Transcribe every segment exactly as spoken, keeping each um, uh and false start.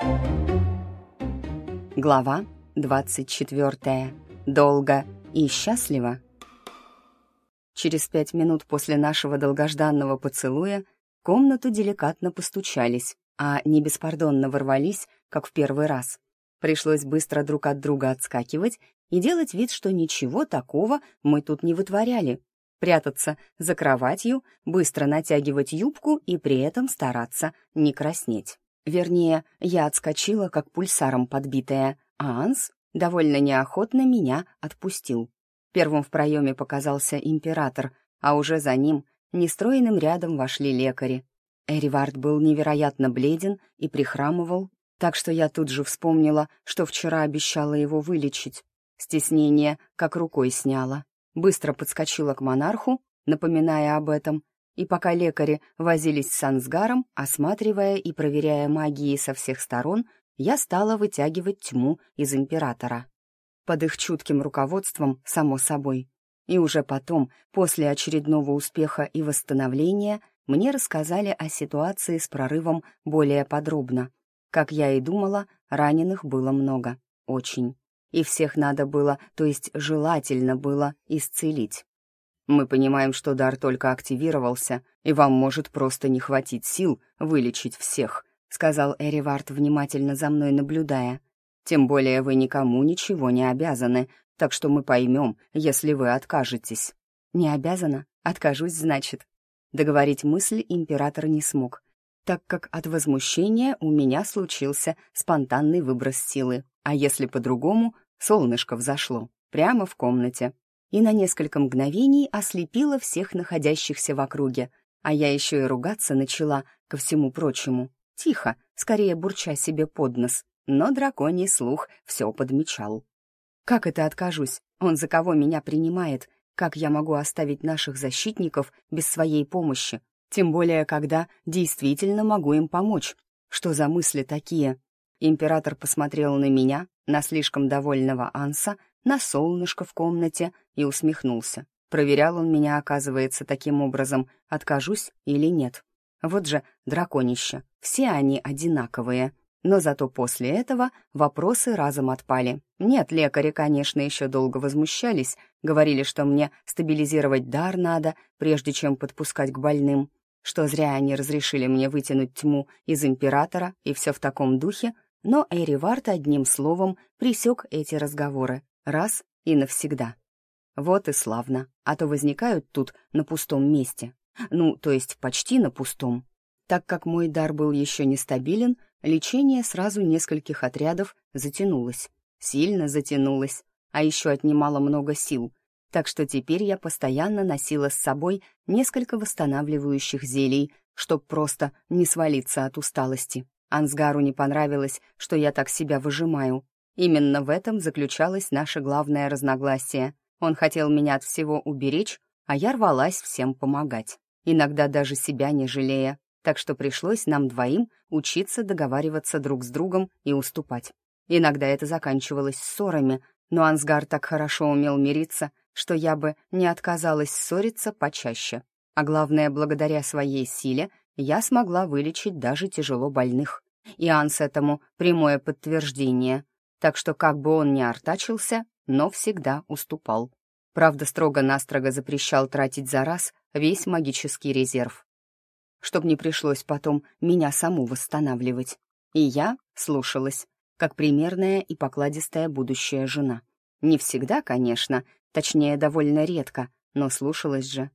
Глава двадцать четвёртая. Долго и счастливо. Через пять минут после нашего долгожданного поцелуя в комнату деликатно постучались, а не беспардонно ворвались, как в первый раз. Пришлось быстро друг от друга отскакивать и делать вид, что ничего такого мы тут не вытворяли. Прятаться за кроватью, быстро натягивать юбку и при этом стараться не краснеть. Вернее, я отскочила, как пульсаром подбитая, а Анс довольно неохотно меня отпустил. Первым в проеме показался император, а уже за ним нестроенным рядом вошли лекари. Эривард был невероятно бледен и прихрамывал, так что я тут же вспомнила, что вчера обещала его вылечить. Стеснение как рукой сняло. Быстро подскочила к монарху, напоминая об этом, и пока лекари возились с Ансгаром, осматривая и проверяя магии со всех сторон, я стала вытягивать тьму из императора. Под их чутким руководством, само собой. И уже потом, после очередного успеха и восстановления, мне рассказали о ситуации с прорывом более подробно. Как я и думала, раненых было много, очень. И всех надо было, то есть желательно было, исцелить. Мы понимаем, что дар только активировался, и вам может просто не хватить сил вылечить всех, сказал Эривард, внимательно за мной наблюдая. Тем более вы никому ничего не обязаны, так что мы поймем, если вы откажетесь. Не обязана? Откажусь, значит. Договорить мысль император не смог, так как от возмущения у меня случился спонтанный выброс силы, а если по-другому, солнышко взошло прямо в комнате и на несколько мгновений ослепило всех находящихся в округе, а я еще и ругаться начала ко всему прочему. Тихо, скорее бурча себе под нос, но драконий слух все подмечал. Как это откажусь? Он за кого меня принимает? Как я могу оставить наших защитников без своей помощи? Тем более, когда действительно могу им помочь. Что за мысли такие? Император посмотрел на меня, на слишком довольного Анса, на солнышко в комнате и усмехнулся. Проверял он меня, оказывается, таким образом, откажусь или нет. Вот же драконище, все они одинаковые. Но зато после этого вопросы разом отпали. Нет, лекари, конечно, еще долго возмущались, говорили, что мне стабилизировать дар надо, прежде чем подпускать к больным, что зря они разрешили мне вытянуть тьму из императора и все в таком духе, но Эривард одним словом пресек эти разговоры раз и навсегда. Вот и славно, а то возникают тут на пустом месте. Ну, то есть почти на пустом. Так как мой дар был еще нестабилен, лечение сразу нескольких отрядов затянулось. Сильно затянулось, а еще отнимало много сил. Так что теперь я постоянно носила с собой несколько восстанавливающих зелий, чтоб просто не свалиться от усталости. Ансгару не понравилось, что я так себя выжимаю. Именно в этом заключалось наше главное разногласие. Он хотел меня от всего уберечь, а я рвалась всем помогать. Иногда даже себя не жалея. Так что пришлось нам двоим учиться договариваться друг с другом и уступать. Иногда это заканчивалось ссорами, но Ансгар так хорошо умел мириться, что я бы не отказалась ссориться почаще. А главное, благодаря своей силе я смогла вылечить даже тяжело больных. И Анс этому прямое подтверждение. Так что как бы он ни артачился, но всегда уступал. Правда, строго-настрого запрещал тратить за раз весь магический резерв, чтоб не пришлось потом меня саму восстанавливать. И я слушалась, как примерная и покладистая будущая жена. Не всегда, конечно, точнее, довольно редко, но слушалась же.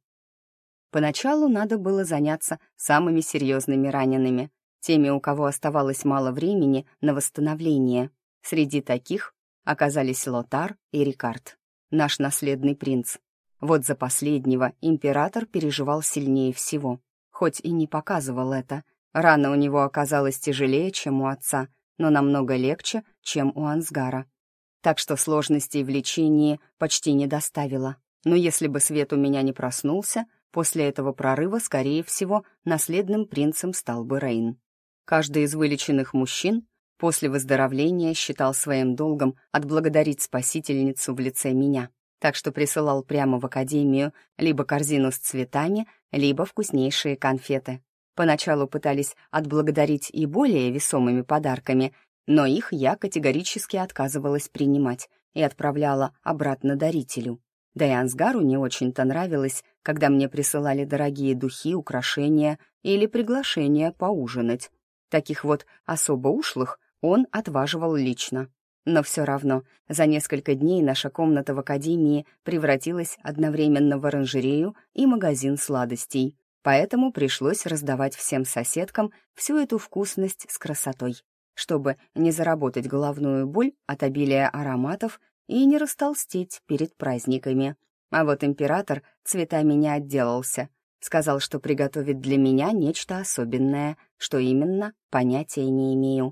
Поначалу надо было заняться самыми серьезными ранеными, теми, у кого оставалось мало времени на восстановление. Среди таких оказались Лотар и Рикард, наш наследный принц. Вот за последнего император переживал сильнее всего, хоть и не показывал это. Рана у него оказалась тяжелее, чем у отца, но намного легче, чем у Ансгара. Так что сложностей в лечении почти не доставило. Но если бы Свет у меня не проснулся, после этого прорыва, скорее всего, наследным принцем стал бы Рейн. Каждый из вылеченных мужчин после выздоровления считал своим долгом отблагодарить спасительницу в лице меня, так что присылал прямо в академию либо корзину с цветами, либо вкуснейшие конфеты. Поначалу пытались отблагодарить и более весомыми подарками, но их я категорически отказывалась принимать и отправляла обратно дарителю. Да и Ансгару не очень-то нравилось, когда мне присылали дорогие духи, украшения или приглашения поужинать. Таких вот особо ушлых он отваживал лично. Но все равно за несколько дней наша комната в академии превратилась одновременно в оранжерею и магазин сладостей, поэтому пришлось раздавать всем соседкам всю эту вкусность с красотой, чтобы не заработать головную боль от обилия ароматов и не растолстеть перед праздниками. А вот император цветами не отделался. Сказал, что приготовит для меня нечто особенное, что именно, понятия не имею.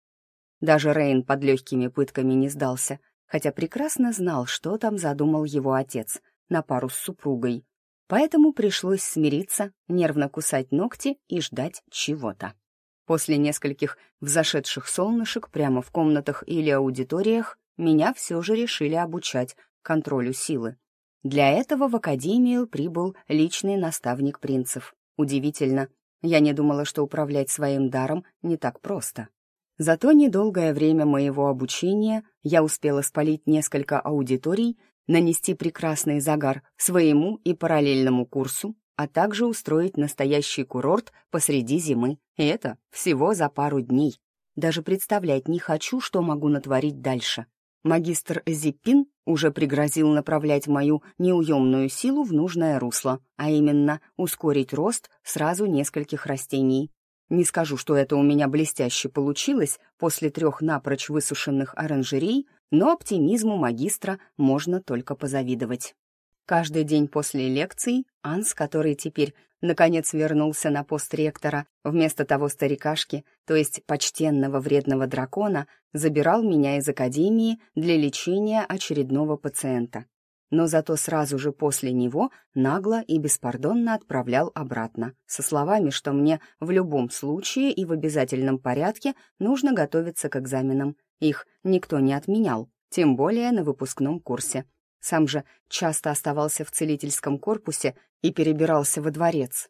Даже Рейн под легкими пытками не сдался, хотя прекрасно знал, что там задумал его отец на пару с супругой. Поэтому пришлось смириться, нервно кусать ногти и ждать чего-то. После нескольких взошедших солнышек прямо в комнатах или аудиториях меня все же решили обучать контролю силы. Для этого в академию прибыл личный наставник принцев. Удивительно, я не думала, что управлять своим даром не так просто. Зато недолгое время моего обучения я успела спалить несколько аудиторий, нанести прекрасный загар своему и параллельному курсу, а также устроить настоящий курорт посреди зимы. И это всего за пару дней. Даже представлять не хочу, что могу натворить дальше. Магистр Зиппин уже пригрозил направлять мою неуемную силу в нужное русло, а именно ускорить рост сразу нескольких растений. Не скажу, что это у меня блестяще получилось после трех напрочь высушенных оранжерей, но оптимизму магистра можно только позавидовать. Каждый день после лекций Анс, который теперь наконец вернулся на пост ректора, вместо того старикашки, то есть почтенного вредного дракона, забирал меня из академии для лечения очередного пациента. Но зато сразу же после него нагло и беспардонно отправлял обратно, со словами, что мне в любом случае и в обязательном порядке нужно готовиться к экзаменам. Их никто не отменял, тем более на выпускном курсе. Сам же часто оставался в целительском корпусе и перебирался во дворец.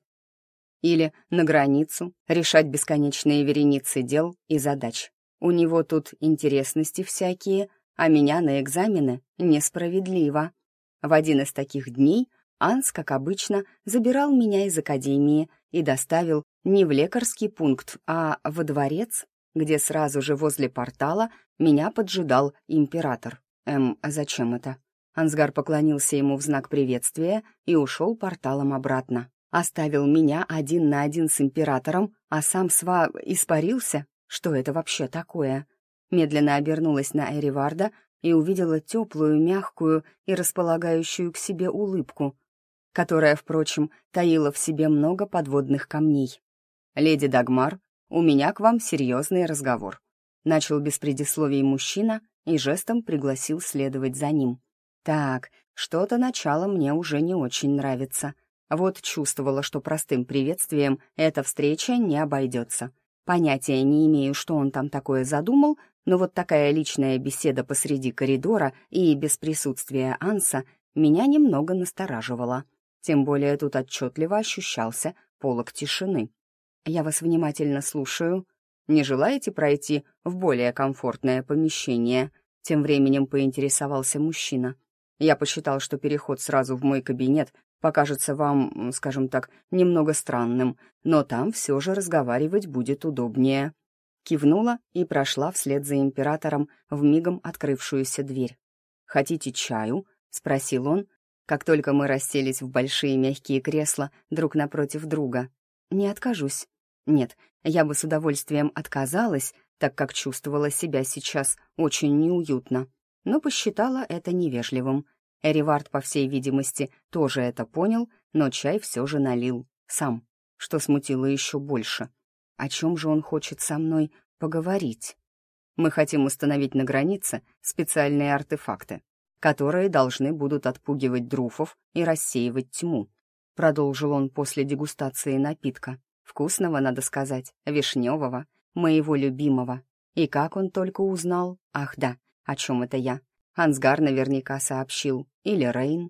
Или на границу, решать бесконечные вереницы дел и задач. У него тут интересности всякие, а меня на экзамены несправедливо. В один из таких дней Анс, как обычно, забирал меня из академии и доставил не в лекарский пункт, а во дворец, где сразу же возле портала меня поджидал император. Эм, а зачем это? Ансгар поклонился ему в знак приветствия и ушел порталом обратно. Оставил меня один на один с императором, а сам сва испарился? Что это вообще такое? Медленно обернулась на Эриварда и увидела теплую, мягкую и располагающую к себе улыбку, которая, впрочем, таила в себе много подводных камней. «Леди Дагмар, у меня к вам серьезный разговор», — начал без предисловий мужчина и жестом пригласил следовать за ним. «Так, что-то начало мне уже не очень нравится. Вот чувствовала, что простым приветствием эта встреча не обойдется. Понятия не имею, что он там такое задумал, но вот такая личная беседа посреди коридора и без присутствия Анса меня немного настораживала. Тем более тут отчетливо ощущался полог тишины. «Я вас внимательно слушаю. Не желаете пройти в более комфортное помещение?» Тем временем поинтересовался мужчина. «Я посчитал, что переход сразу в мой кабинет покажется вам, скажем так, немного странным, но там все же разговаривать будет удобнее». Кивнула и прошла вслед за императором в мигом открывшуюся дверь. «Хотите чаю?» — спросил он, как только мы расселись в большие мягкие кресла друг напротив друга. «Не откажусь. Нет, я бы с удовольствием отказалась, так как чувствовала себя сейчас очень неуютно, но посчитала это невежливым. Эривард, по всей видимости, тоже это понял, но чай все же налил. Сам, что смутило еще больше. О чем же он хочет со мной поговорить? Мы хотим установить на границе специальные артефакты, которые должны будут отпугивать друфов и рассеивать тьму. Продолжил он после дегустации напитка. Вкусного, надо сказать, вишневого, моего любимого. И как он только узнал? Ах да, о чем это я? Ансгар наверняка сообщил. Или Рейн.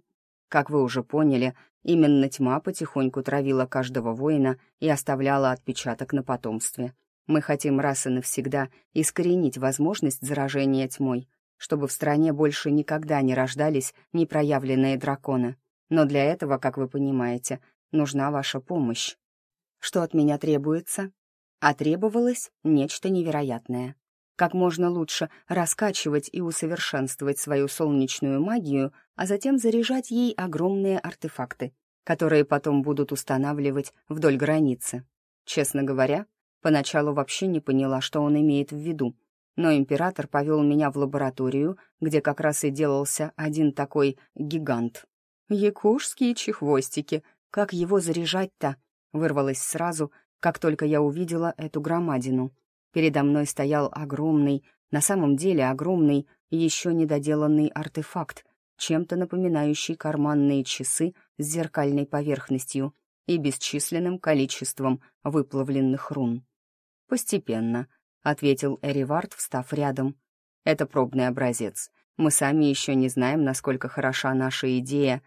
Как вы уже поняли, именно тьма потихоньку травила каждого воина и оставляла отпечаток на потомстве. Мы хотим раз и навсегда искоренить возможность заражения тьмой, чтобы в стране больше никогда не рождались непроявленные драконы. Но для этого, как вы понимаете, нужна ваша помощь. Что от меня требуется? А требовалось нечто невероятное. Как можно лучше раскачивать и усовершенствовать свою солнечную магию, а затем заряжать ей огромные артефакты, которые потом будут устанавливать вдоль границы. Честно говоря, поначалу вообще не поняла, что он имеет в виду, но император повел меня в лабораторию, где как раз и делался один такой гигант. «Якушские чехвостики! Как его заряжать-то?» Вырвалось сразу, как только я увидела эту громадину. Передо мной стоял огромный, на самом деле огромный, еще недоделанный артефакт, чем-то напоминающий карманные часы с зеркальной поверхностью и бесчисленным количеством выплавленных рун. «Постепенно», — ответил Эривард, встав рядом. «Это пробный образец. Мы сами еще не знаем, насколько хороша наша идея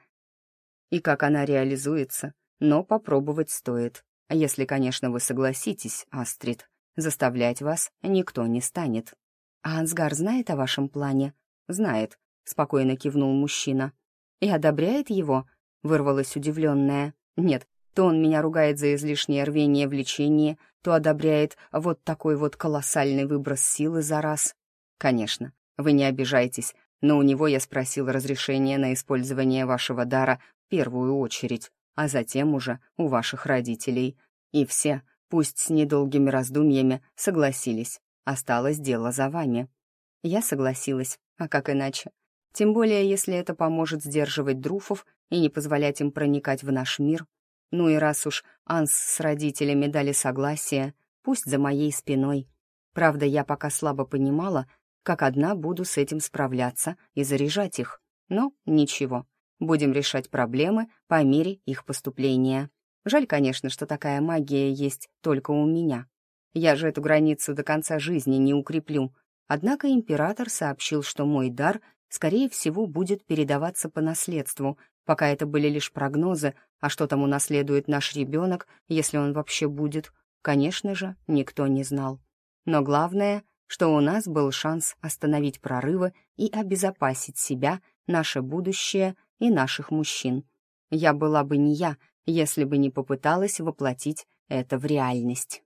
и как она реализуется, но попробовать стоит. Если, конечно, вы согласитесь, Астрид. Заставлять вас никто не станет». «А Ансгар знает о вашем плане?» «Знает», — спокойно кивнул мужчина. «И одобряет его?» — вырвалась удивленная. «Нет, то он меня ругает за излишнее рвение в лечении, то одобряет вот такой вот колоссальный выброс силы за раз. Конечно, вы не обижайтесь, но у него я спросил разрешения на использование вашего дара в первую очередь, а затем уже у ваших родителей. И все, пусть с недолгими раздумьями, согласились. Осталось дело за вами». Я согласилась, а как иначе? Тем более, если это поможет сдерживать друфов и не позволять им проникать в наш мир. Ну и раз уж Анс с родителями дали согласие, пусть за моей спиной. Правда, я пока слабо понимала, как одна буду с этим справляться и заряжать их. Но ничего, будем решать проблемы по мере их поступления. Жаль, конечно, что такая магия есть только у меня. Я же эту границу до конца жизни не укреплю. Однако император сообщил, что мой дар, скорее всего, будет передаваться по наследству, пока это были лишь прогнозы, а что там унаследует наш ребенок, если он вообще будет, конечно же, никто не знал. Но главное, что у нас был шанс остановить прорывы и обезопасить себя, наше будущее и наших мужчин. Я была бы не я, если бы не попыталась воплотить это в реальность.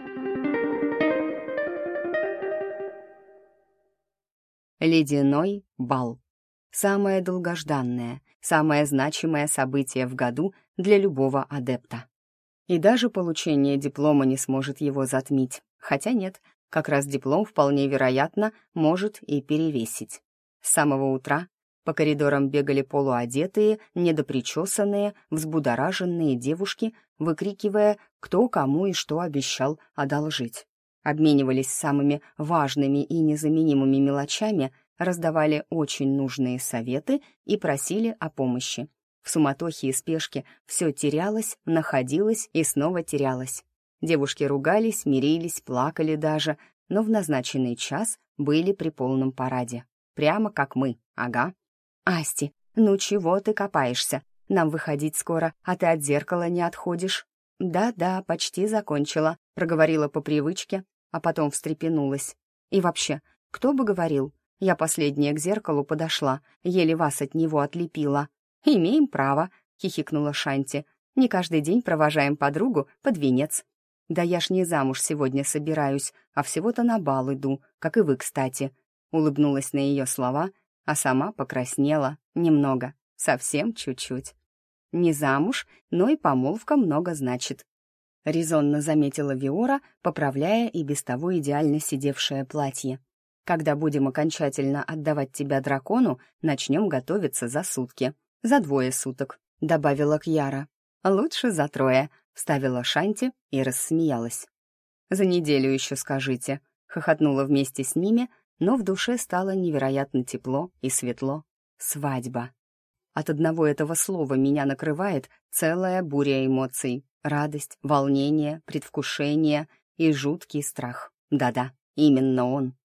Ледяной бал. Самое долгожданное, самое значимое событие в году для любого адепта. И даже получение диплома не сможет его затмить. Хотя нет, как раз диплом вполне вероятно может и перевесить. С самого утра по коридорам бегали полуодетые, недопричесанные, взбудораженные девушки, выкрикивая, кто кому и что обещал одолжить. Обменивались самыми важными и незаменимыми мелочами, раздавали очень нужные советы и просили о помощи. В суматохе и спешке все терялось, находилось и снова терялось. Девушки ругались, мирились, плакали даже, но в назначенный час были при полном параде. Прямо как мы, ага. «Асти, ну чего ты копаешься? Нам выходить скоро, а ты от зеркала не отходишь». «Да-да, почти закончила», — проговорила по привычке, а потом встрепенулась. «И вообще, кто бы говорил? Я последняя к зеркалу подошла, еле вас от него отлепила». «Имеем право», — хихикнула Шанти. «Не каждый день провожаем подругу под венец». «Да я ж не замуж сегодня собираюсь, а всего-то на бал иду, как и вы, кстати», — улыбнулась на ее слова, а сама покраснела немного, совсем чуть-чуть. «Не замуж, но и помолвка много значит», — резонно заметила Виора, поправляя и без того идеально сидевшее платье. «Когда будем окончательно отдавать тебя дракону, начнем готовиться за сутки. За двое суток», — добавила Кьяра. «Лучше за трое», — вставила Шанти и рассмеялась. «За неделю еще скажите», — хохотнула вместе с ними, но в душе стало невероятно тепло и светло. Свадьба. От одного этого слова меня накрывает целая буря эмоций. Радость, волнение, предвкушение и жуткий страх. Да-да, именно он.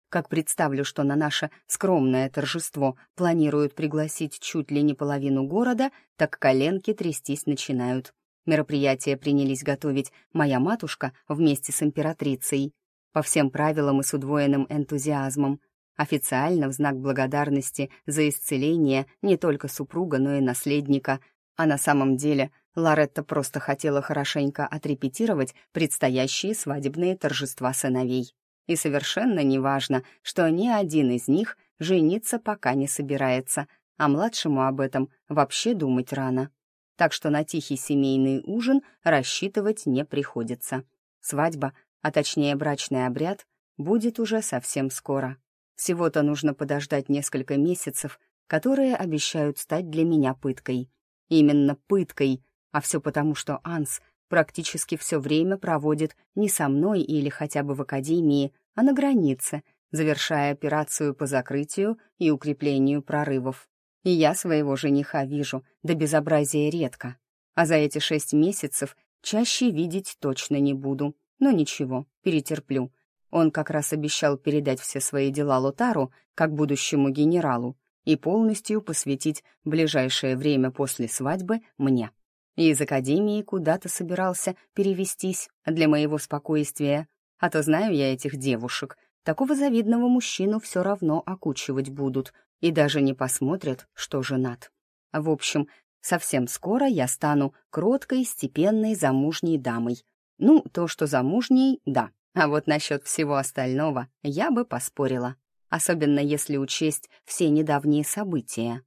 как представлю, что на наше скромное торжество планируют пригласить чуть ли не половину города, так коленки трястись начинают. Мероприятие принялись готовить моя матушка вместе с императрицей. По всем правилам и с удвоенным энтузиазмом. Официально в знак благодарности за исцеление не только супруга, но и наследника. А на самом деле Лоретта просто хотела хорошенько отрепетировать предстоящие свадебные торжества сыновей. И совершенно неважно, что ни один из них жениться пока не собирается, а младшему об этом вообще думать рано. Так что на тихий семейный ужин рассчитывать не приходится. Свадьба, а точнее брачный обряд, будет уже совсем скоро. Всего-то нужно подождать несколько месяцев, которые обещают стать для меня пыткой. Именно пыткой, а все потому, что Анс практически все время проводит не со мной или хотя бы в академии, а на границе, завершая операцию по закрытию и укреплению прорывов. И я своего жениха вижу до безобразия редко, а за эти шесть месяцев чаще видеть точно не буду. Но ничего, перетерплю. Он как раз обещал передать все свои дела Лотару, как будущему генералу, и полностью посвятить ближайшее время после свадьбы мне. И из академии куда-то собирался перевестись для моего спокойствия. А то знаю я этих девушек, такого завидного мужчину все равно окучивать будут и даже не посмотрят, что женат. В общем, совсем скоро я стану кроткой, степенной, замужней дамой. Ну, то, что замужней, да. А вот насчет всего остального я бы поспорила, особенно если учесть все недавние события.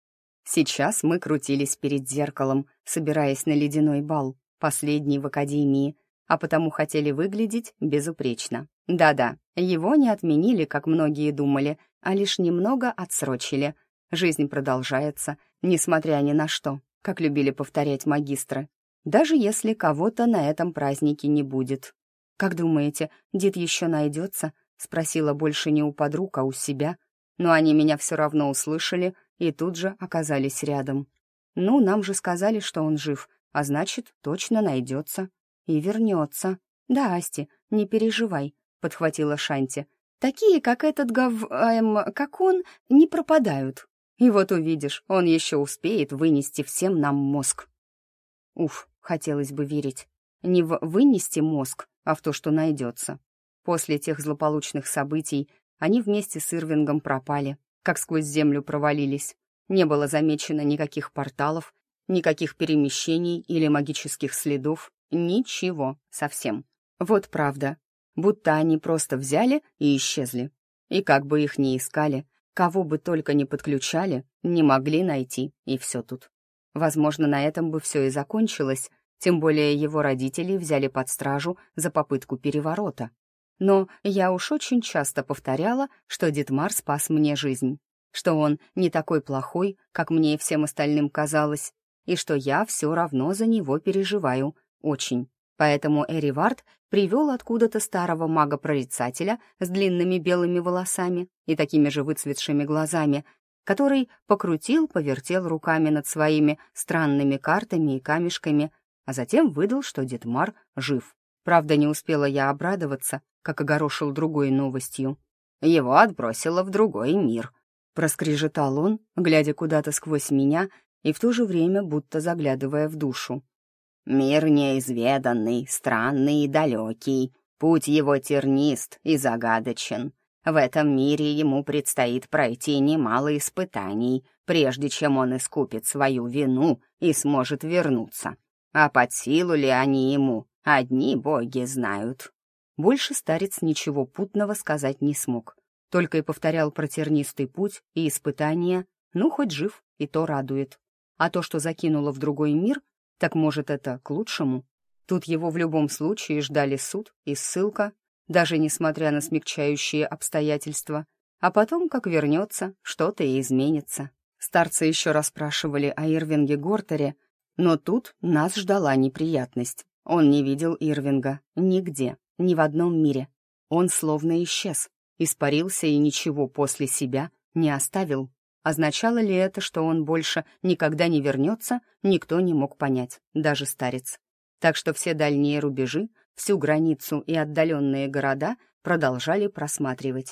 Сейчас мы крутились перед зеркалом, собираясь на ледяной бал, последний в академии, а потому хотели выглядеть безупречно. Да-да, его не отменили, как многие думали, а лишь немного отсрочили. Жизнь продолжается, несмотря ни на что, как любили повторять магистры, даже если кого-то на этом празднике не будет. «Как думаете, дед еще найдется?» — спросила больше не у подруг, а у себя. Но они меня все равно услышали и тут же оказались рядом. «Ну, нам же сказали, что он жив, а значит, точно найдется. И вернется. Да, Асти, не переживай», — подхватила Шанти. «Такие, как этот гав... эм, как он, не пропадают. И вот увидишь, он еще успеет вынести всем нам мозг». Уф, хотелось бы верить. Не в «вынести мозг», а в то, что найдется. После тех злополучных событий они вместе с Ирвингом пропали, как сквозь землю провалились. Не было замечено никаких порталов, никаких перемещений или магических следов, ничего совсем. Вот правда, будто они просто взяли и исчезли. И как бы их ни искали, кого бы только ни подключали, не могли найти, и все тут. Возможно, на этом бы все и закончилось, тем более его родители взяли под стражу за попытку переворота. Но я уж очень часто повторяла, что Дитмар спас мне жизнь, что он не такой плохой, как мне и всем остальным казалось, и что я все равно за него переживаю, очень. Поэтому Эривард привел откуда-то старого мага-прорицателя с длинными белыми волосами и такими же выцветшими глазами, который покрутил, повертел руками над своими странными картами и камешками, а затем выдал, что Дитмар жив. Правда, не успела я обрадоваться, как огорошил другой новостью. «Его отбросило в другой мир», — проскрежетал он, глядя куда-то сквозь меня и в то же время будто заглядывая в душу. «Мир неизведанный, странный и далекий, путь его тернист и загадочен. В этом мире ему предстоит пройти немало испытаний, прежде чем он искупит свою вину и сможет вернуться. А под силу ли они ему, одни боги знают». Больше старец ничего путного сказать не смог, только и повторял про тернистый путь и испытания, ну, хоть жив, и то радует. А то, что закинуло в другой мир, так, может, это к лучшему? Тут его в любом случае ждали суд и ссылка, даже несмотря на смягчающие обстоятельства. А потом, как вернется, что-то и изменится. Старцы еще расспрашивали о Ирвинге Гортере, но тут нас ждала неприятность. Он не видел Ирвинга нигде, ни в одном мире. Он словно исчез, испарился и ничего после себя не оставил. Означало ли это, что он больше никогда не вернется, никто не мог понять, даже старец. Так что все дальние рубежи, всю границу и отдаленные города продолжали просматривать.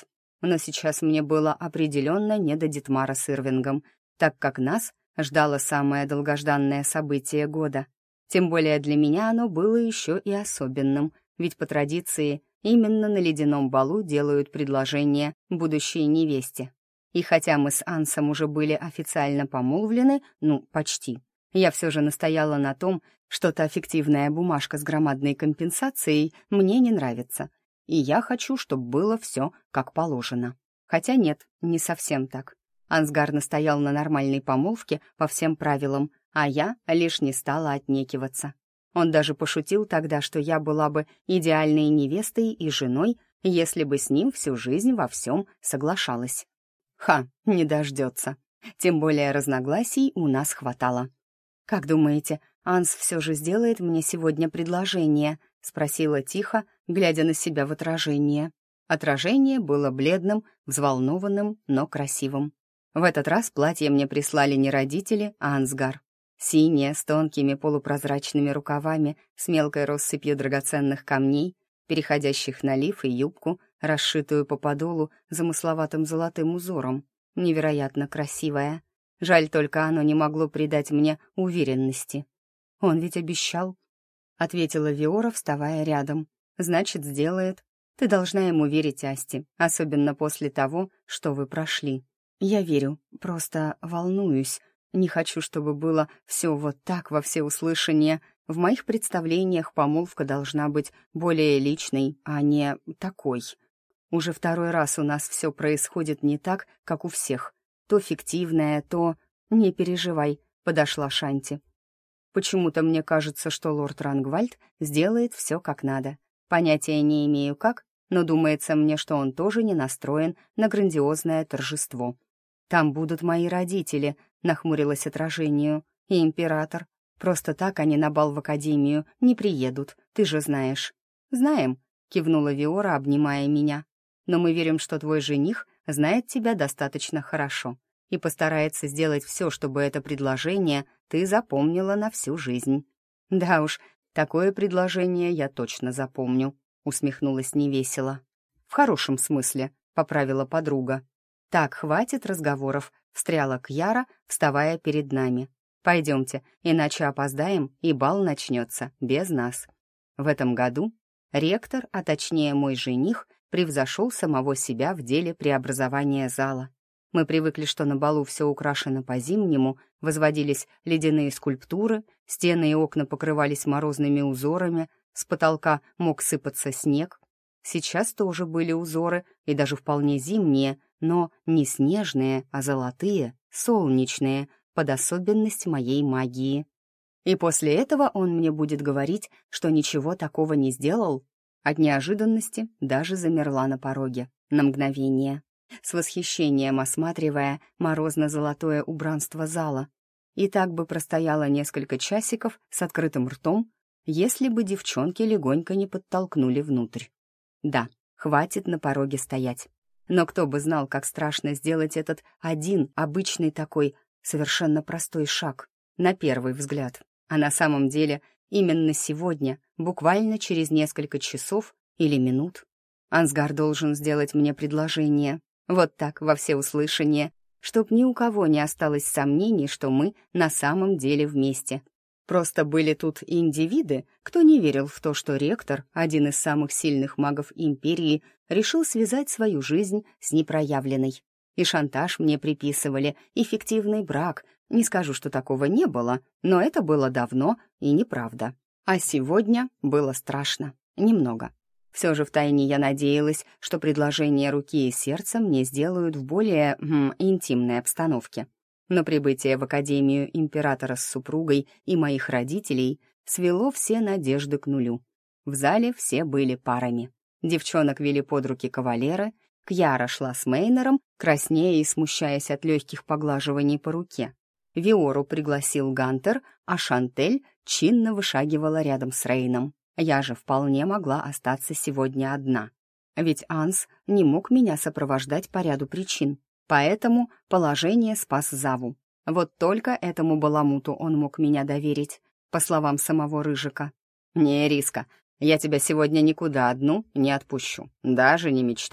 но сейчас мне было определенно не до Дитмара с Ирвингом, так как нас ждало самое долгожданное событие года. Тем более для меня оно было еще и особенным, ведь по традиции именно на ледяном балу делают предложение будущей невесте. И хотя мы с Ансом уже были официально помолвлены, ну, почти, я все же настояла на том, что та фиктивная бумажка с громадной компенсацией мне не нравится, и я хочу, чтобы было все как положено. Хотя нет, не совсем так. Ансгар настоял на нормальной помолвке по всем правилам, а я лишь не стала отнекиваться. Он даже пошутил тогда, что я была бы идеальной невестой и женой, если бы с ним всю жизнь во всем соглашалась. Ха, не дождется. Тем более разногласий у нас хватало. «Как думаете, Анс все же сделает мне сегодня предложение?» — спросила тихо, глядя на себя в отражение. Отражение было бледным, взволнованным, но красивым. В этот раз платье мне прислали не родители, а Ансгар. Синее, с тонкими полупрозрачными рукавами, с мелкой россыпью драгоценных камней, переходящих на лиф и юбку, расшитую по подолу замысловатым золотым узором. Невероятно красивое. Жаль, только оно не могло придать мне уверенности. «Он ведь обещал», — ответила Виора, вставая рядом. «Значит, сделает. Ты должна ему верить, Асти, особенно после того, что вы прошли». «Я верю, просто волнуюсь. Не хочу, чтобы было все вот так во всеуслышание. В моих представлениях помолвка должна быть более личной, а не такой. Уже второй раз у нас все происходит не так, как у всех. То фиктивное, то... Не переживай», — подошла Шанти. «Почему-то мне кажется, что лорд Рангвальд сделает все как надо. Понятия не имею как, но думается мне, что он тоже не настроен на грандиозное торжество. Там будут мои родители», — нахмурилась отражению, — «и император. Просто так они на бал в академию не приедут, ты же знаешь». «Знаем», — кивнула Виора, обнимая меня. «Но мы верим, что твой жених знает тебя достаточно хорошо и постарается сделать все, чтобы это предложение ты запомнила на всю жизнь». «Да уж, такое предложение я точно запомню», — усмехнулась невесело. «В хорошем смысле», — поправила подруга. «Так, хватит разговоров», — встряла Кьяра, вставая перед нами. «Пойдемте, иначе опоздаем, и бал начнется без нас». В этом году ректор, а точнее мой жених, превзошел самого себя в деле преобразования зала. Мы привыкли, что на балу все украшено по-зимнему, возводились ледяные скульптуры, стены и окна покрывались морозными узорами, с потолка мог сыпаться снег. Сейчас тоже были узоры, и даже вполне зимние, но не снежные, а золотые, солнечные, под особенность моей магии. И после этого он мне будет говорить, что ничего такого не сделал. От неожиданности даже замерла на пороге, на мгновение, с восхищением осматривая морозно-золотое убранство зала. И так бы простояла несколько часиков с открытым ртом, если бы девчонки легонько не подтолкнули внутрь. Да, хватит на пороге стоять. Но кто бы знал, как страшно сделать этот один, обычный такой, совершенно простой шаг, на первый взгляд. А на самом деле именно сегодня, буквально через несколько часов или минут, Ансгар должен сделать мне предложение. Вот так, во всеуслышание, чтоб ни у кого не осталось сомнений, что мы на самом деле вместе. Просто были тут индивиды, кто не верил в то, что ректор, один из самых сильных магов империи, решил связать свою жизнь с непроявленной. И шантаж мне приписывали, и фиктивный брак. Не скажу, что такого не было, но это было давно и неправда. А сегодня было страшно. Немного. Все же втайне я надеялась, что предложение руки и сердца мне сделают в более м, интимной обстановке. Но прибытие в Академию императора с супругой и моих родителей свело все надежды к нулю. В зале все были парами. Девчонок вели под руки кавалеры, Кьяра шла с Мейнером, краснея и смущаясь от легких поглаживаний по руке. Виору пригласил Гантер, а Шантель чинно вышагивала рядом с Рейном. Я же вполне могла остаться сегодня одна. Ведь Анс не мог меня сопровождать по ряду причин. Поэтому положение спас Заву. Вот только этому баламуту он мог меня доверить, по словам самого Рыжика. «Не, Риска, я тебя сегодня никуда одну не отпущу, даже не мечтай»,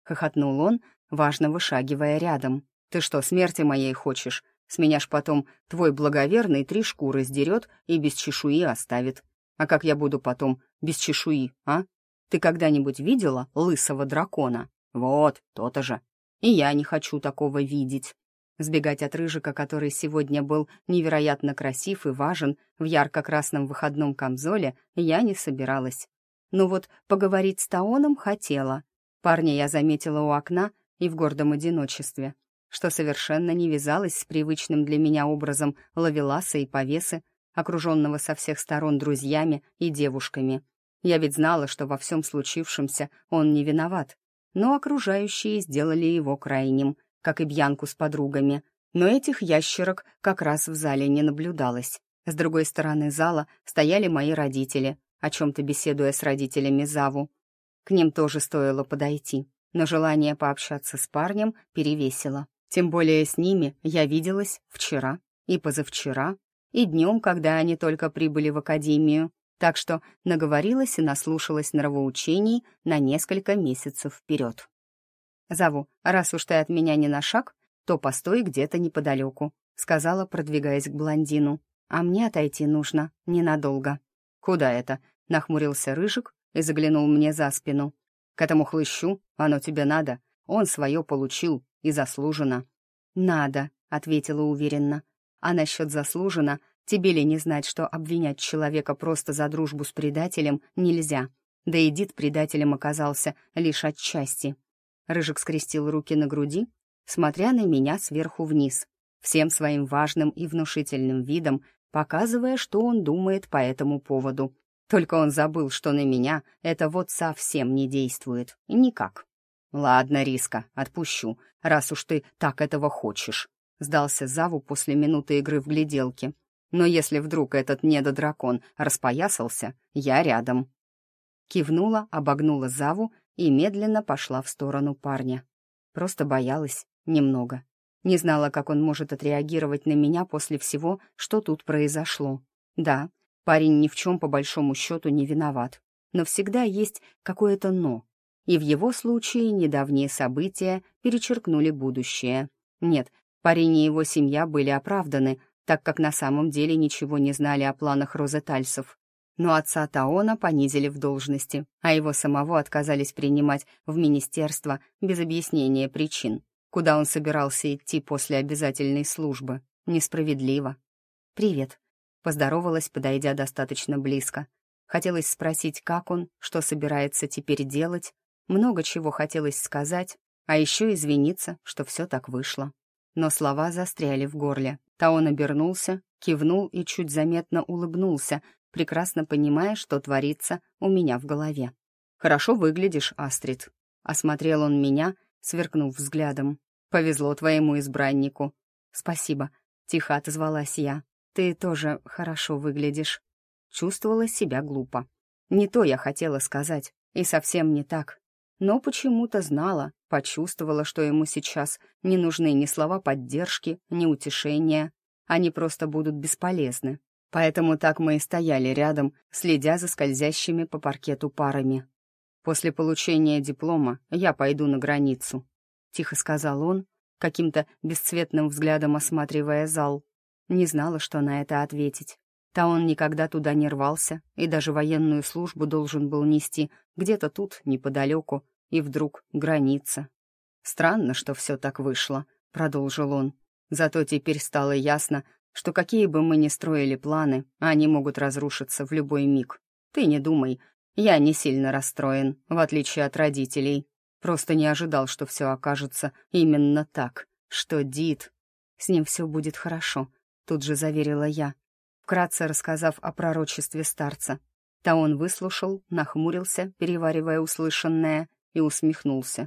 — хохотнул он, важно вышагивая рядом. «Ты что, смерти моей хочешь? С меня ж потом твой благоверный три шкуры сдерет и без чешуи оставит. А как я буду потом без чешуи, а? Ты когда-нибудь видела лысого дракона? Вот, то-то же. И я не хочу такого видеть». Сбегать от Рыжика, который сегодня был невероятно красив и важен в ярко-красном выходном камзоле, я не собиралась. Но вот поговорить с Таоном хотела. Парня я заметила у окна и в гордом одиночестве, что совершенно не вязалось с привычным для меня образом ловеласа и повесы, окруженного со всех сторон друзьями и девушками. Я ведь знала, что во всем случившемся он не виноват, но окружающие сделали его крайним, как и Бьянку с подругами. Но этих ящерок как раз в зале не наблюдалось. С другой стороны зала стояли мои родители, о чем-то беседуя с родителями Заву. К ним тоже стоило подойти, но желание пообщаться с парнем перевесило. Тем более с ними я виделась вчера и позавчера, и днем, когда они только прибыли в академию, так что наговорилась и наслушалась нравоучений на несколько месяцев вперед. «Заву, раз уж ты от меня не на шаг, то постой где-то неподалеку», — сказала, продвигаясь к блондину. «А мне отойти нужно ненадолго». «Куда это?» — нахмурился Рыжик и заглянул мне за спину. «К этому хлыщу? Оно тебе надо? Он свое получил, и заслуженно». «Надо», — ответила уверенно. «А насчет заслуженно, тебе ли не знать, что обвинять человека просто за дружбу с предателем нельзя? Да и Дид предателем оказался лишь отчасти». Рыжик скрестил руки на груди, смотря на меня сверху вниз, всем своим важным и внушительным видом, показывая, что он думает по этому поводу. Только он забыл, что на меня это вот совсем не действует. Никак. «Ладно, Риска, отпущу, раз уж ты так этого хочешь», — сдался Заву после минуты игры в гляделки. «Но если вдруг этот недодракон распоясался, я рядом». Кивнула, обогнула Заву и медленно пошла в сторону парня. Просто боялась немного. Не знала, как он может отреагировать на меня после всего, что тут произошло. Да, парень ни в чем по большому счету не виноват, но всегда есть какое-то «но». И в его случае недавние события перечеркнули будущее. Нет, парень и его семья были оправданы, так как на самом деле ничего не знали о планах розетальцев. Но отца Таона понизили в должности, а его самого отказались принимать в министерство без объяснения причин, куда он собирался идти после обязательной службы. Несправедливо. «Привет», — поздоровалась, подойдя достаточно близко. Хотелось спросить, как он, что собирается теперь делать. Много чего хотелось сказать, а еще извиниться, что все так вышло. Но слова застряли в горле. Таон обернулся, кивнул и чуть заметно улыбнулся, прекрасно понимая, что творится у меня в голове. «Хорошо выглядишь, Астрид», — осмотрел он меня, сверкнув взглядом. «Повезло твоему избраннику». «Спасибо», — тихо отозвалась я. «Ты тоже хорошо выглядишь». Чувствовала себя глупо. Не то я хотела сказать, и совсем не так. Но почему-то знала, почувствовала, что ему сейчас не нужны ни слова поддержки, ни утешения. Они просто будут бесполезны. Поэтому так мы и стояли рядом, следя за скользящими по паркету парами. «После получения диплома я пойду на границу», — тихо сказал он, каким-то бесцветным взглядом осматривая зал. Не знала, что на это ответить. Таон никогда туда не рвался и даже военную службу должен был нести где-то тут, неподалеку, и вдруг граница. «Странно, что все так вышло», — продолжил он. «Зато теперь стало ясно, что какие бы мы ни строили планы, они могут разрушиться в любой миг. Ты не думай, я не сильно расстроен, в отличие от родителей. Просто не ожидал, что все окажется именно так, что Дид...» «С ним все будет хорошо», — тут же заверила я, вкратце рассказав о пророчестве старца. Таон выслушал, нахмурился, переваривая услышанное, и усмехнулся.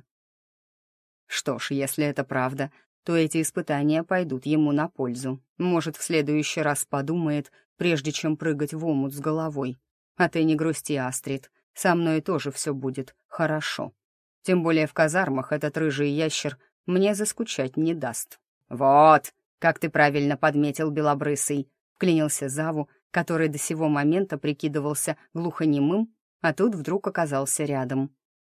«Что ж, если это правда, то эти испытания пойдут ему на пользу. Может, в следующий раз подумает, прежде чем прыгать в омут с головой. А ты не грусти, Астрид, со мной тоже все будет хорошо. Тем более в казармах этот рыжий ящер мне заскучать не даст». «Вот, как ты правильно подметил, белобрысый», — вклинился Заву, который до сего момента прикидывался глухонемым, а тут вдруг оказался рядом.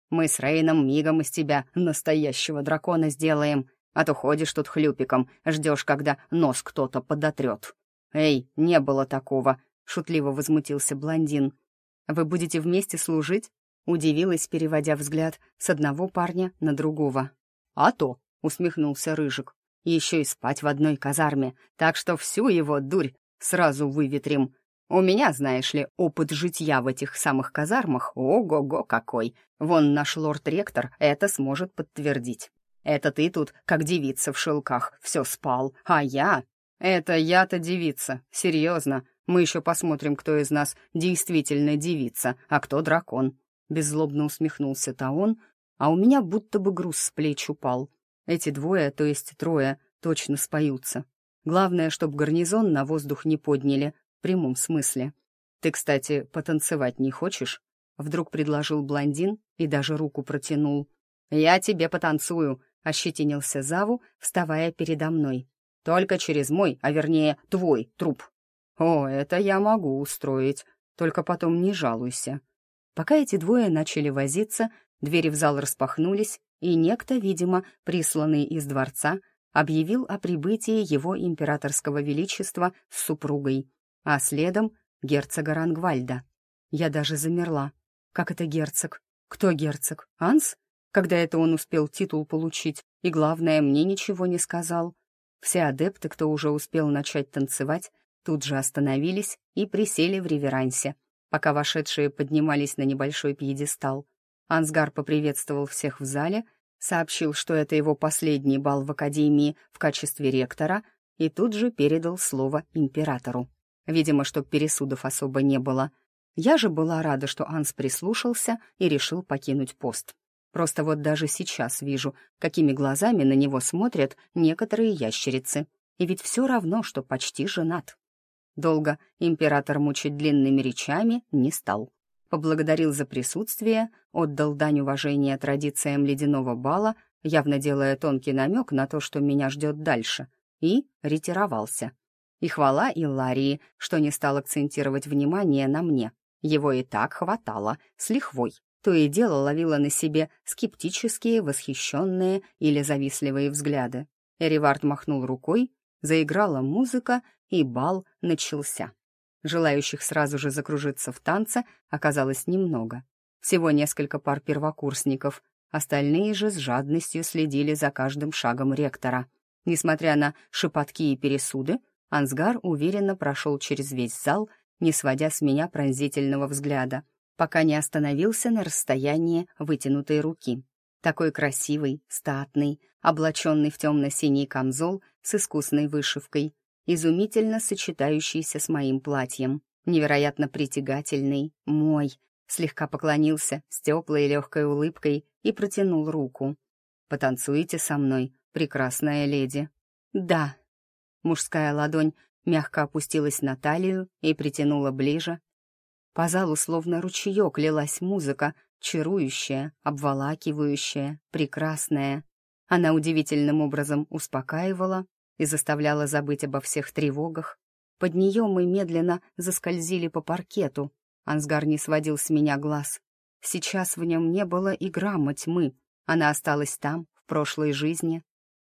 Мы с Рейном мигом из тебя настоящего дракона сделаем, а то ходишь тут хлюпиком, ждешь, когда нос кто-то подотрет». «Эй, не было такого», — шутливо возмутился блондин. «Вы будете вместе служить?» — удивилась, переводя взгляд с одного парня на другого. «А то», — усмехнулся Рыжик, — «еще и спать в одной казарме, так что всю его дурь сразу выветрим. У меня, знаешь ли, опыт житья в этих самых казармах, ого-го какой. Вон наш лорд-ректор это сможет подтвердить. Это ты тут, как девица в шелках, все спал, а я...» «Это я-то девица, серьезно. Мы еще посмотрим, кто из нас действительно девица, а кто дракон». Беззлобно усмехнулся Таон, а у меня будто бы груз с плеч упал. Эти двое, то есть трое, точно споются. Главное, чтоб гарнизон на воздух не подняли, в прямом смысле. «Ты, кстати, потанцевать не хочешь?» Вдруг предложил блондин и даже руку протянул. «Я тебе потанцую», — ощетинился Заву, вставая передо мной. «Только через мой, а вернее, твой труп». «О, это я могу устроить, только потом не жалуйся». Пока эти двое начали возиться, двери в зал распахнулись, и некто, видимо, присланный из дворца, объявил о прибытии его императорского величества с супругой, а следом герцога Рангвальда. Я даже замерла. Как это герцог? Кто герцог? Анс? Когда это он успел титул получить, и, главное, мне ничего не сказал. Все адепты, кто уже успел начать танцевать, тут же остановились и присели в реверансе, пока вошедшие поднимались на небольшой пьедестал. Ансгар поприветствовал всех в зале, сообщил, что это его последний бал в академии в качестве ректора, и тут же передал слово императору. Видимо, чтоб пересудов особо не было. Я же была рада, что Анс прислушался и решил покинуть пост. Просто вот даже сейчас вижу, какими глазами на него смотрят некоторые ящерицы. И ведь все равно, что почти женат. Долго император мучить длинными речами не стал. Поблагодарил за присутствие, отдал дань уважения традициям ледяного бала, явно делая тонкий намек на то, что меня ждет дальше, и ретировался. И хвала Илларии, что не стал акцентировать внимание на мне. Его и так хватало, с лихвой. То и дело ловила на себе скептические, восхищенные или завистливые взгляды. Эривард махнул рукой, заиграла музыка, и бал начался. Желающих сразу же закружиться в танце оказалось немного. Всего несколько пар первокурсников, остальные же с жадностью следили за каждым шагом ректора. Несмотря на шепотки и пересуды, Ансгар уверенно прошел через весь зал, не сводя с меня пронзительного взгляда, пока не остановился на расстоянии вытянутой руки. Такой красивый, статный, облаченный в темно-синий камзол с искусной вышивкой, изумительно сочетающийся с моим платьем, невероятно притягательный, мой, слегка поклонился с теплой легкой улыбкой и протянул руку. «Потанцуете со мной, прекрасная леди?» «Да». Мужская ладонь мягко опустилась на талию и притянула ближе. По залу словно ручеек лилась музыка, чарующая, обволакивающая, прекрасная. Она удивительным образом успокаивала и заставляла забыть обо всех тревогах. Под нее мы медленно заскользили по паркету. Ансгар не сводил с меня глаз. Сейчас в нем не было и грамма тьмы. Она осталась там, в прошлой жизни.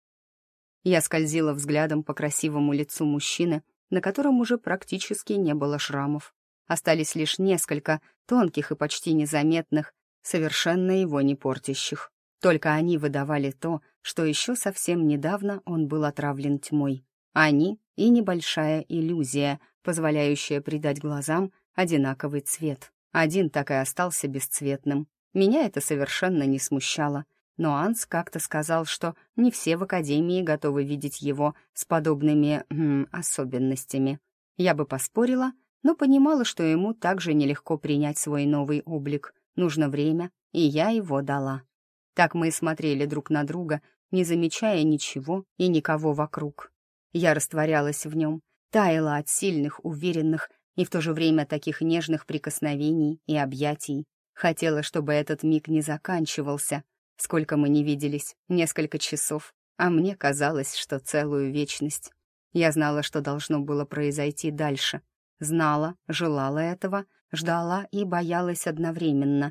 Я скользила взглядом по красивому лицу мужчины, на котором уже практически не было шрамов. Остались лишь несколько тонких и почти незаметных, совершенно его не портящих. Только они выдавали то, что еще совсем недавно он был отравлен тьмой. Они и небольшая иллюзия, позволяющая придать глазам одинаковый цвет. Один так и остался бесцветным. Меня это совершенно не смущало. Но Анс как-то сказал, что не все в академии готовы видеть его с подобными м, особенностями. Я бы поспорила, но понимала, что ему также нелегко принять свой новый облик. Нужно время, и я его дала. Так мы и смотрели друг на друга, не замечая ничего и никого вокруг. Я растворялась в нем, таяла от сильных, уверенных и в то же время таких нежных прикосновений и объятий. Хотела, чтобы этот миг не заканчивался. Сколько мы не виделись, несколько часов, а мне казалось, что целую вечность. Я знала, что должно было произойти дальше. Знала, желала этого, ждала и боялась одновременно.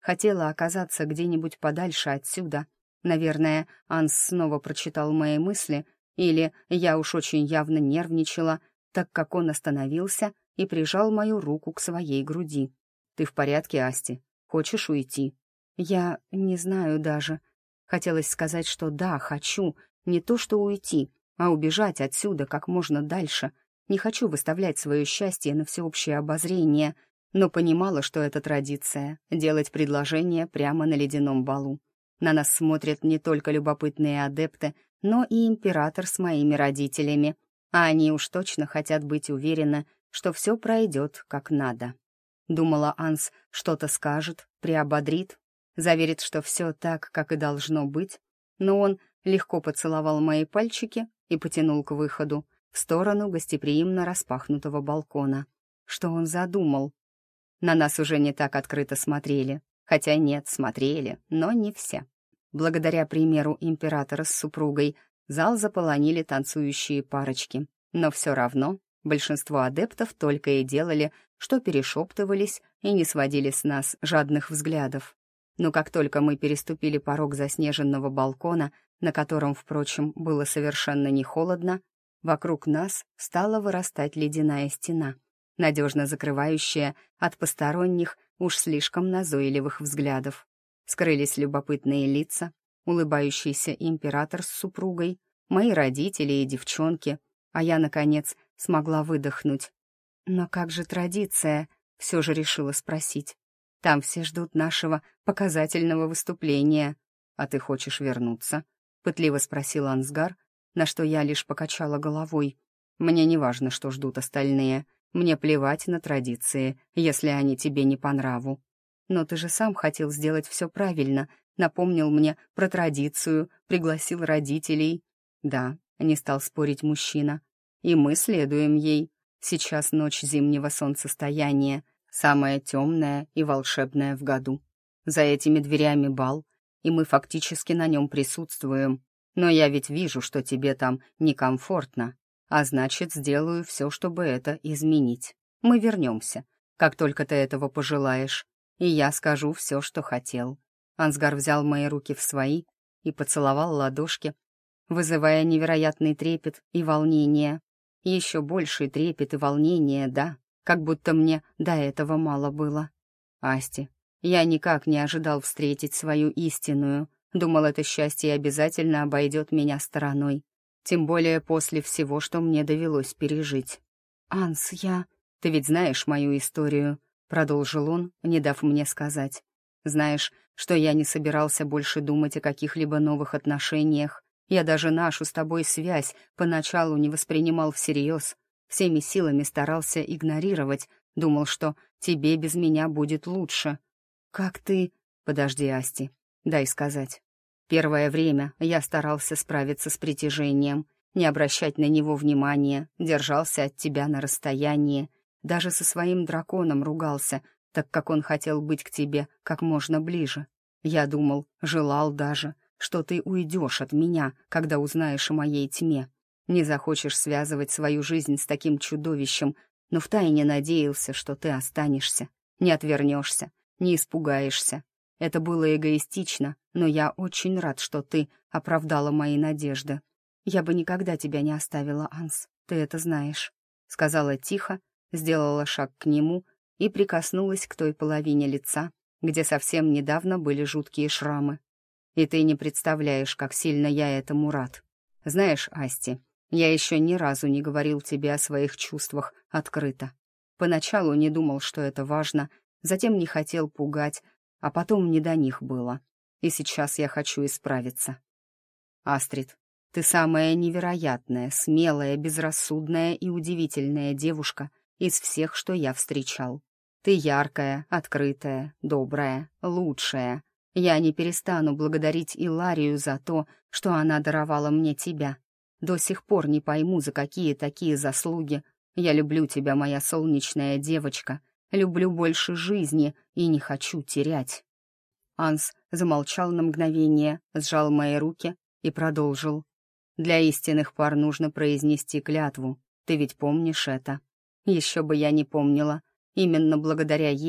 Хотела оказаться где-нибудь подальше отсюда. Наверное, Анс снова прочитал мои мысли, или я уж очень явно нервничала, так как он остановился и прижал мою руку к своей груди. «Ты в порядке, Асти? Хочешь уйти?» «Я не знаю даже». Хотелось сказать, что да, хочу, не то что уйти, а убежать отсюда как можно дальше. Не хочу выставлять свое счастье на всеобщее обозрение, но понимала, что это традиция — делать предложение прямо на ледяном балу. На нас смотрят не только любопытные адепты, но и император с моими родителями, а они уж точно хотят быть уверены, что все пройдет как надо. Думала, Анс что-то скажет, приободрит, заверит, что все так, как и должно быть, но он легко поцеловал мои пальчики и потянул к выходу, в сторону гостеприимно распахнутого балкона. Что он задумал? На нас уже не так открыто смотрели, хотя нет, смотрели, но не все. Благодаря примеру императора с супругой зал заполонили танцующие парочки, но все равно большинство адептов только и делали, что перешептывались и не сводили с нас жадных взглядов. Но как только мы переступили порог заснеженного балкона, на котором, впрочем, было совершенно не холодно, вокруг нас стала вырастать ледяная стена, надежно закрывающая от посторонних, уж слишком назойливых взглядов. Скрылись любопытные лица, улыбающийся император с супругой, мои родители и девчонки, а я, наконец, смогла выдохнуть. «Но как же традиция?» — все же решила спросить. «Там все ждут нашего показательного выступления. А ты хочешь вернуться?» — пытливо спросил Ансгар, на что я лишь покачала головой. «Мне не важно, что ждут остальные. Мне плевать на традиции, если они тебе не по нраву. Но ты же сам хотел сделать все правильно, напомнил мне про традицию, пригласил родителей». «Да», — не стал спорить мужчина, — «и мы следуем ей. Сейчас ночь зимнего солнцестояния, самая темная и волшебная в году. За этими дверями бал, и мы фактически на нем присутствуем. Но я ведь вижу, что тебе там некомфортно, а значит, сделаю все, чтобы это изменить. Мы вернемся, как только ты этого пожелаешь, и я скажу все, что хотел». Ансгар взял мои руки в свои и поцеловал ладошки, вызывая невероятный трепет и волнение. Еще больший трепет и волнение, да, как будто мне до этого мало было. «Асти, я никак не ожидал встретить свою истинную. Думал, это счастье обязательно обойдет меня стороной. Тем более после всего, что мне довелось пережить». «Анс, я...» «Ты ведь знаешь мою историю», — продолжил он, не дав мне сказать. «Знаешь, что я не собирался больше думать о каких-либо новых отношениях. Я даже нашу с тобой связь поначалу не воспринимал всерьез, всеми силами старался игнорировать, думал, что тебе без меня будет лучше». «Как ты...» «Подожди, Асти, дай сказать. Первое время я старался справиться с притяжением, не обращать на него внимания, держался от тебя на расстоянии, даже со своим драконом ругался, так как он хотел быть к тебе как можно ближе. Я думал, желал даже, что ты уйдешь от меня, когда узнаешь о моей тьме. Не захочешь связывать свою жизнь с таким чудовищем, но втайне надеялся, что ты останешься, не отвернешься, не испугаешься. Это было эгоистично, но я очень рад, что ты оправдала мои надежды. Я бы никогда тебя не оставила, Анс, ты это знаешь», — сказала тихо, сделала шаг к нему и прикоснулась к той половине лица, где совсем недавно были жуткие шрамы. «И ты не представляешь, как сильно я этому рад. Знаешь, Асти, я еще ни разу не говорил тебе о своих чувствах открыто. Поначалу не думал, что это важно, затем не хотел пугать, а потом не до них было. И сейчас я хочу исправиться. Астрид, ты самая невероятная, смелая, безрассудная и удивительная девушка из всех, что я встречал. Ты яркая, открытая, добрая, лучшая. Я не перестану благодарить Иларию за то, что она даровала мне тебя. До сих пор не пойму, за какие такие заслуги. Я люблю тебя, моя солнечная девочка. Люблю больше жизни и не хочу терять». Анс замолчал на мгновение, сжал мои руки и продолжил. «Для истинных пар нужно произнести клятву. Ты ведь помнишь это?» Еще бы я не помнила. Именно благодаря ей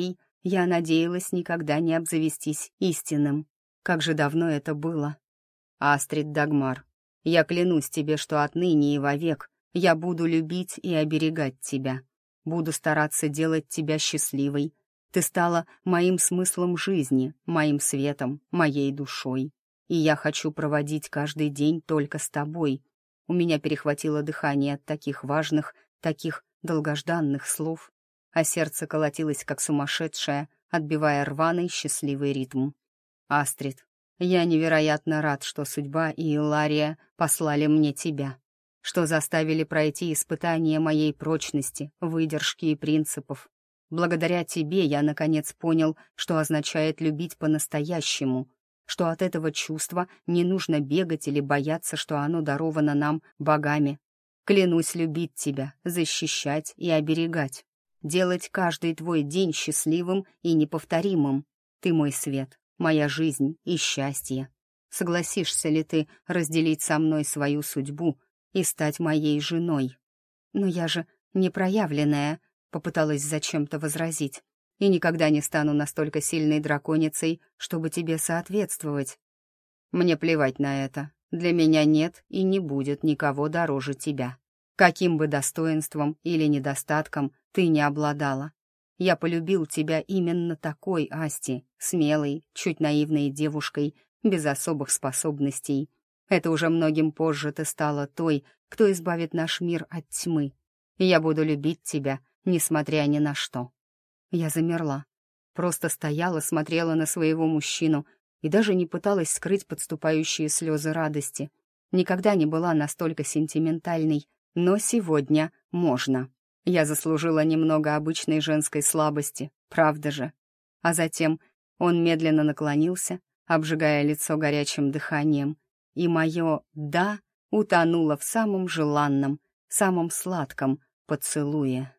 Я надеялась никогда не обзавестись истинным. Как же давно это было. Астрид Дагмар, я клянусь тебе, что отныне и вовек я буду любить и оберегать тебя. Буду стараться делать тебя счастливой. Ты стала моим смыслом жизни, моим светом, моей душой. И я хочу проводить каждый день только с тобой. У меня перехватило дыхание от таких важных, таких долгожданных слов, а сердце колотилось как сумасшедшее, отбивая рваный счастливый ритм. Астрид, я невероятно рад, что судьба и Иллария послали мне тебя, что заставили пройти испытание моей прочности, выдержки и принципов. Благодаря тебе я, наконец, понял, что означает любить по-настоящему, что от этого чувства не нужно бегать или бояться, что оно даровано нам богами. Клянусь любить тебя, защищать и оберегать, делать каждый твой день счастливым и неповторимым. Ты мой свет, моя жизнь и счастье. Согласишься ли ты разделить со мной свою судьбу и стать моей женой? Но я же непроявленная, попыталась зачем-то возразить, и никогда не стану настолько сильной драконицей, чтобы тебе соответствовать. Мне плевать на это. Для меня нет и не будет никого дороже тебя. Каким бы достоинством или недостатком ты не обладала. Я полюбил тебя именно такой, Асти, смелой, чуть наивной девушкой, без особых способностей. Это уже многим позже ты стала той, кто избавит наш мир от тьмы. И я буду любить тебя, несмотря ни на что. Я замерла, просто стояла, смотрела на своего мужчину и даже не пыталась скрыть подступающие слезы радости. Никогда не была настолько сентиментальной, но сегодня можно. Я заслужила немного обычной женской слабости, правда же? А затем он медленно наклонился, обжигая лицо горячим дыханием, и мое «да» утонуло в самом желанном, самом сладком поцелуе.